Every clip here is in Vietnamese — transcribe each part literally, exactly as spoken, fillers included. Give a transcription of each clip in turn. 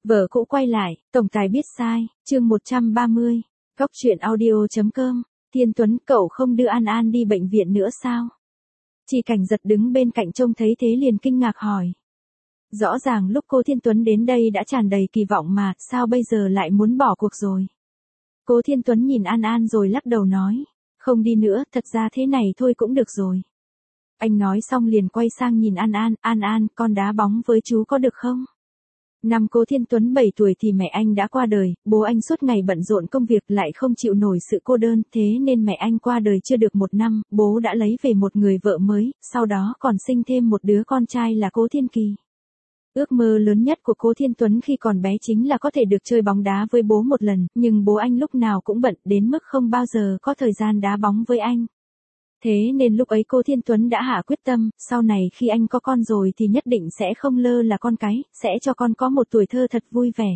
Vợ cũ quay lại, tổng tài biết sai, chương một trăm ba mươi, Cóc truyện audio.com, Thiên Tuấn, cậu không đưa An An đi bệnh viện nữa sao? Chị Cảnh Giật đứng bên cạnh trông thấy thế liền kinh ngạc hỏi. Rõ ràng lúc cô Thiên Tuấn đến đây đã tràn đầy kỳ vọng mà, sao bây giờ lại muốn bỏ cuộc rồi? Cô Thiên Tuấn nhìn An An rồi lắc đầu nói, không đi nữa, thật ra thế này thôi cũng được rồi. Anh nói xong liền quay sang nhìn An An, An An, con đá bóng với chú có được không? Năm cô Thiên Tuấn bảy tuổi thì mẹ anh đã qua đời, bố anh suốt ngày bận rộn công việc lại không chịu nổi sự cô đơn, thế nên mẹ anh qua đời chưa được một năm, bố đã lấy về một người vợ mới, sau đó còn sinh thêm một đứa con trai là cố Thiên Kỳ. Ước mơ lớn nhất của cố Thiên Tuấn khi còn bé chính là có thể được chơi bóng đá với bố một lần, nhưng bố anh lúc nào cũng bận đến mức không bao giờ có thời gian đá bóng với anh. Thế nên lúc ấy cô Thiên Tuấn đã hạ quyết tâm, sau này khi anh có con rồi thì nhất định sẽ không lơ là con cái, sẽ cho con có một tuổi thơ thật vui vẻ.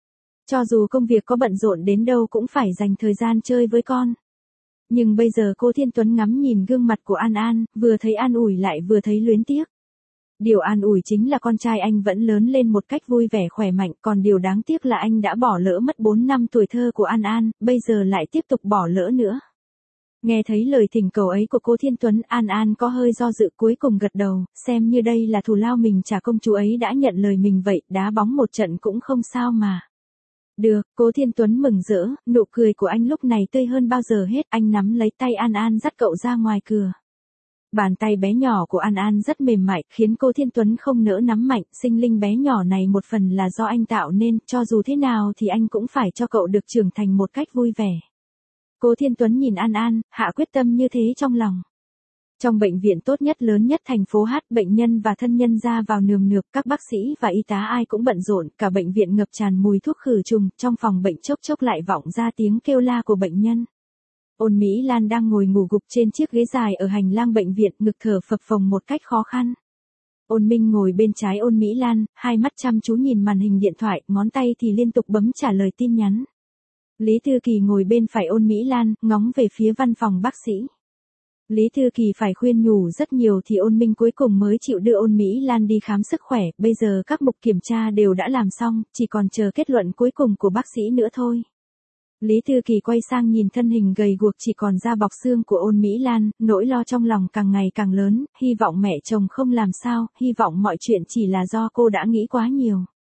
Cho dù công việc có bận rộn đến đâu cũng phải dành thời gian chơi với con. Nhưng bây giờ cô Thiên Tuấn ngắm nhìn gương mặt của An An, vừa thấy an ủi lại vừa thấy luyến tiếc. Điều an ủi chính là con trai anh vẫn lớn lên một cách vui vẻ khỏe mạnh, còn điều đáng tiếc là anh đã bỏ lỡ mất bốn năm tuổi thơ của An An, bây giờ lại tiếp tục bỏ lỡ nữa. Nghe thấy lời thỉnh cầu ấy của cô Thiên Tuấn, An An có hơi do dự cuối cùng gật đầu, xem như đây là thù lao mình trả công chúa ấy đã nhận lời mình vậy, đá bóng một trận cũng không sao mà. Được, cô Thiên Tuấn mừng rỡ, nụ cười của anh lúc này tươi hơn bao giờ hết, anh nắm lấy tay An An dắt cậu ra ngoài cửa. Bàn tay bé nhỏ của An An rất mềm mại, khiến cô Thiên Tuấn không nỡ nắm mạnh, sinh linh bé nhỏ này một phần là do anh tạo nên, cho dù thế nào thì anh cũng phải cho cậu được trưởng thành một cách vui vẻ. Cô Thiên Tuấn nhìn An An, hạ quyết tâm như thế trong lòng. Trong bệnh viện tốt nhất lớn nhất thành phố Hát, bệnh nhân và thân nhân ra vào nườm nượp, các bác sĩ và y tá ai cũng bận rộn, cả bệnh viện ngập tràn mùi thuốc khử trùng, trong phòng bệnh chốc chốc lại vọng ra tiếng kêu la của bệnh nhân. Ôn Mỹ Lan đang ngồi ngủ gục trên chiếc ghế dài ở hành lang bệnh viện, ngực thở phập phồng một cách khó khăn. Ôn Minh ngồi bên trái Ôn Mỹ Lan, hai mắt chăm chú nhìn màn hình điện thoại, ngón tay thì liên tục bấm trả lời tin nhắn. Lý Thư Kỳ ngồi bên phải Ôn Mỹ Lan, ngóng về phía văn phòng bác sĩ. Lý Thư Kỳ phải khuyên nhủ rất nhiều thì Ôn Minh cuối cùng mới chịu đưa Ôn Mỹ Lan đi khám sức khỏe, bây giờ các mục kiểm tra đều đã làm xong, chỉ còn chờ kết luận cuối cùng của bác sĩ nữa thôi. Lý Thư Kỳ quay sang nhìn thân hình gầy guộc chỉ còn da bọc xương của Ôn Mỹ Lan, nỗi lo trong lòng càng ngày càng lớn, hy vọng mẹ chồng không làm sao, hy vọng mọi chuyện chỉ là do cô đã nghĩ quá nhiều.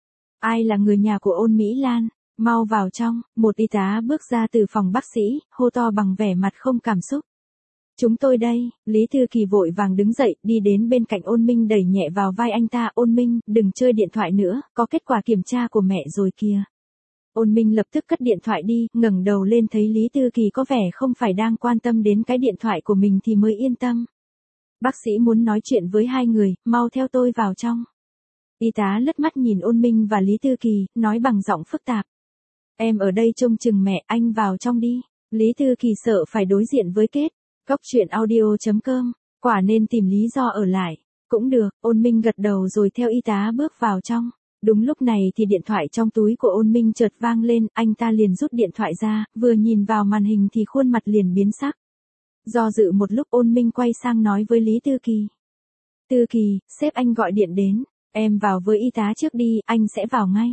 Ai là người nhà của Ôn Mỹ Lan? Mau vào trong, một y tá bước ra từ phòng bác sĩ, hô to bằng vẻ mặt không cảm xúc. Chúng tôi đây, Lý Thư Kỳ vội vàng đứng dậy, đi đến bên cạnh Ôn Minh đẩy nhẹ vào vai anh ta, Ôn Minh, đừng chơi điện thoại nữa, có kết quả kiểm tra của mẹ rồi kìa. Ôn Minh lập tức cất điện thoại đi, ngẩng đầu lên thấy Lý Thư Kỳ có vẻ không phải đang quan tâm đến cái điện thoại của mình thì mới yên tâm. Bác sĩ muốn nói chuyện với hai người, mau theo tôi vào trong. Y tá lướt mắt nhìn Ôn Minh và Lý Thư Kỳ, nói bằng giọng phức tạp. Em ở đây trông chừng mẹ, anh vào trong đi. Lý Thư Kỳ sợ phải đối diện với kết. Cóc truyện audio.com, quả nên tìm lý do ở lại. Cũng được, Ôn Minh gật đầu rồi theo y tá bước vào trong. Đúng lúc này thì điện thoại trong túi của Ôn Minh chợt vang lên, anh ta liền rút điện thoại ra, vừa nhìn vào màn hình thì khuôn mặt liền biến sắc. Do dự một lúc Ôn Minh quay sang nói với Lý Thư Kỳ. Thư Kỳ, sếp anh gọi điện đến, em vào với y tá trước đi, anh sẽ vào ngay.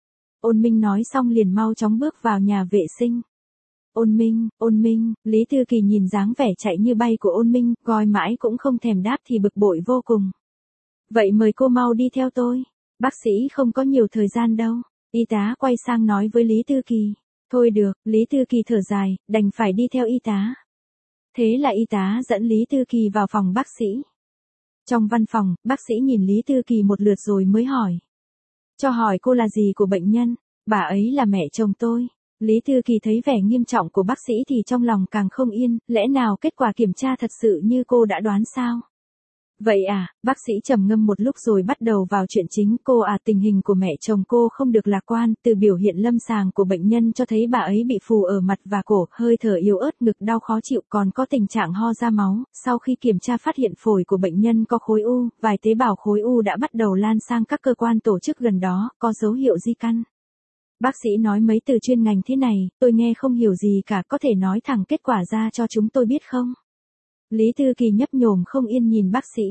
Ôn Minh nói xong liền mau chóng bước vào nhà vệ sinh. Ôn Minh, Ôn Minh, Lý Thư Kỳ nhìn dáng vẻ chạy như bay của Ôn Minh, gọi mãi cũng không thèm đáp thì bực bội vô cùng. Vậy mời cô mau đi theo tôi. Bác sĩ không có nhiều thời gian đâu. Y tá quay sang nói với Lý Thư Kỳ. Thôi được, Lý Thư Kỳ thở dài, đành phải đi theo y tá. Thế là y tá dẫn Lý Thư Kỳ vào phòng bác sĩ. Trong văn phòng, bác sĩ nhìn Lý Thư Kỳ một lượt rồi mới hỏi. Cho hỏi cô là gì của bệnh nhân? Bà ấy là mẹ chồng tôi. Lý Thư Kỳ thấy vẻ nghiêm trọng của bác sĩ thì trong lòng càng không yên, lẽ nào kết quả kiểm tra thật sự như cô đã đoán sao? Vậy à, bác sĩ trầm ngâm một lúc rồi bắt đầu vào chuyện chính. Cô à, tình hình của mẹ chồng cô không được lạc quan, từ biểu hiện lâm sàng của bệnh nhân cho thấy bà ấy bị phù ở mặt và cổ, hơi thở yếu ớt, ngực đau khó chịu, còn có tình trạng ho ra máu. Sau khi kiểm tra phát hiện phổi của bệnh nhân có khối u, vài tế bào khối u đã bắt đầu lan sang các cơ quan tổ chức gần đó, có dấu hiệu di căn. Bác sĩ nói mấy từ chuyên ngành thế này, tôi nghe không hiểu gì cả, có thể nói thẳng kết quả ra cho chúng tôi biết không? Lý Thư Kỳ nhấp nhổm không yên nhìn bác sĩ.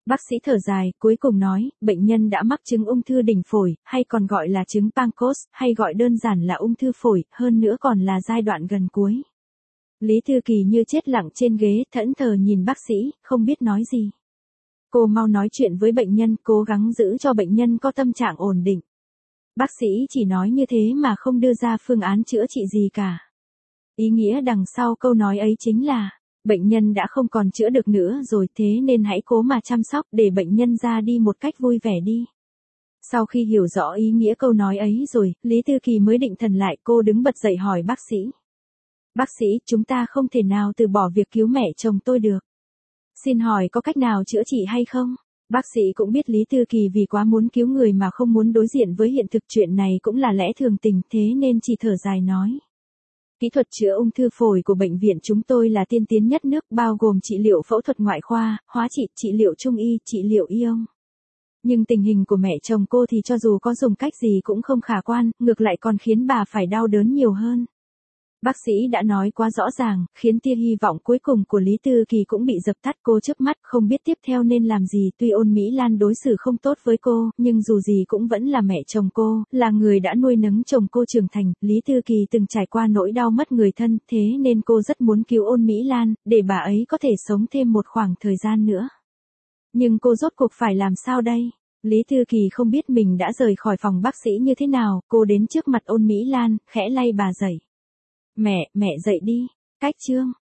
Bác sĩ thở dài, cuối cùng nói, bệnh nhân đã mắc chứng ung thư đỉnh phổi, hay còn gọi là chứng Pancreas, hay gọi đơn giản là ung thư phổi, hơn nữa còn là giai đoạn gần cuối. Lý Thư Kỳ như chết lặng trên ghế, thẫn thờ nhìn bác sĩ, không biết nói gì. Cô mau nói chuyện với bệnh nhân, cố gắng giữ cho bệnh nhân có tâm trạng ổn định. Bác sĩ chỉ nói như thế mà không đưa ra phương án chữa trị gì cả. Ý nghĩa đằng sau câu nói ấy chính là, bệnh nhân đã không còn chữa được nữa rồi, thế nên hãy cố mà chăm sóc để bệnh nhân ra đi một cách vui vẻ đi. Sau khi hiểu rõ ý nghĩa câu nói ấy rồi, Lý Thư Kỳ mới định thần lại, cô đứng bật dậy hỏi bác sĩ. Bác sĩ, chúng ta không thể nào từ bỏ việc cứu mẹ chồng tôi được. Xin hỏi có cách nào chữa trị hay không? Bác sĩ cũng biết Lý Thư Kỳ vì quá muốn cứu người mà không muốn đối diện với hiện thực, chuyện này cũng là lẽ thường tình, thế nên chỉ thở dài nói. Kỹ thuật chữa ung thư phổi của bệnh viện chúng tôi là tiên tiến nhất nước, bao gồm trị liệu phẫu thuật ngoại khoa, hóa trị, trị liệu trung y, trị liệu ion. Nhưng tình hình của mẹ chồng cô thì cho dù có dùng cách gì cũng không khả quan, ngược lại còn khiến bà phải đau đớn nhiều hơn. Bác sĩ đã nói quá rõ ràng, khiến tia hy vọng cuối cùng của Lý Thư Kỳ cũng bị dập tắt. Cô chớp mắt không biết tiếp theo nên làm gì. Tuy Ôn Mỹ Lan đối xử không tốt với cô, nhưng dù gì cũng vẫn là mẹ chồng cô, là người đã nuôi nấng chồng cô trưởng thành. Lý Thư Kỳ từng trải qua nỗi đau mất người thân, thế nên cô rất muốn cứu Ôn Mỹ Lan, để bà ấy có thể sống thêm một khoảng thời gian nữa. Nhưng cô rốt cuộc phải làm sao đây? Lý Thư Kỳ không biết mình đã rời khỏi phòng bác sĩ như thế nào. Cô đến trước mặt Ôn Mỹ Lan, khẽ lay bà dậy. Mẹ, mẹ dậy đi. Cách chương